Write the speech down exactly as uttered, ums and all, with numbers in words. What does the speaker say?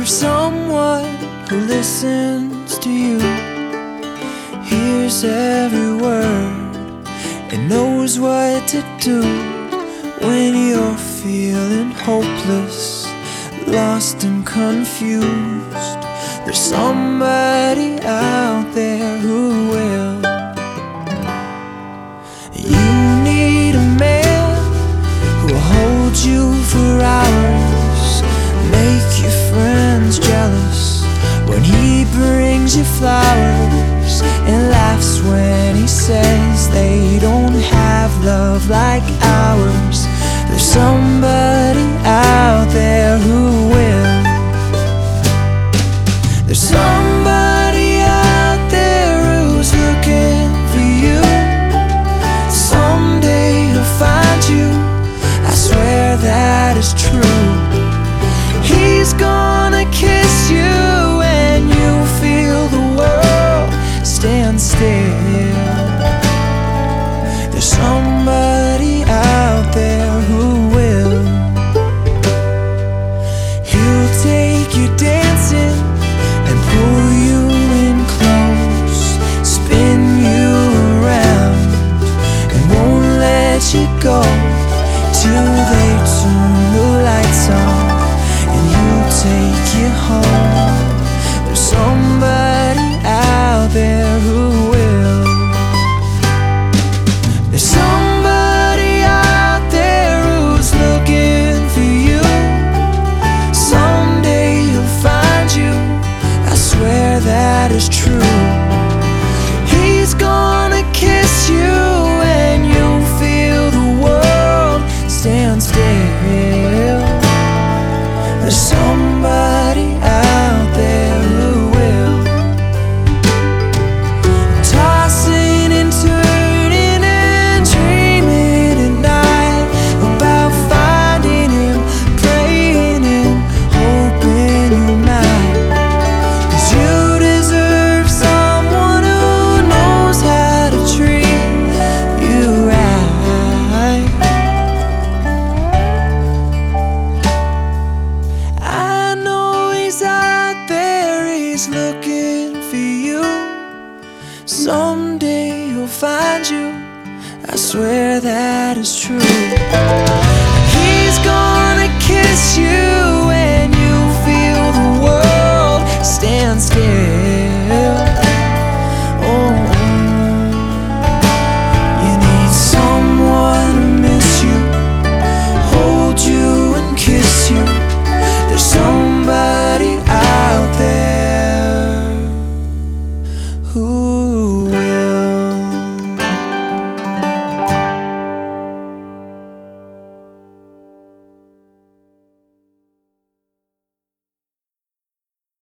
There's someone who listens to you, hears every word, and knows what to do when you're feeling hopeless, lost and confused. There's somebody out there who will. You need a man who'll hold you for hours, make your friends jealous when he brings you flowers, and laughs when he says they don't have love like ours. There's somebody out there who will. There's somebody out there who's looking for you. Someday he'll find you, I swear that is true. He's gonna kiss you and you'll feel the world stand still. There's somebody out there who will. He'll take you dancing and pull you in close, spin you around and won't let you go till they turn the lights on and he'll take you home. There's somebody out there who will. There's somebody out there who's looking for you. Someday he'll find you, I swear that is true. He's gonna kiss you and you'll feel the world stand still. There's somebody out there who will. Tossing and turning and dreaming at night about finding him, praying and hoping you might. 'Cause you deserve someone who knows how to treat you right. I know he's out there, he's looking for you. Someday he'll find you, I swear that is true. He's gonna kiss you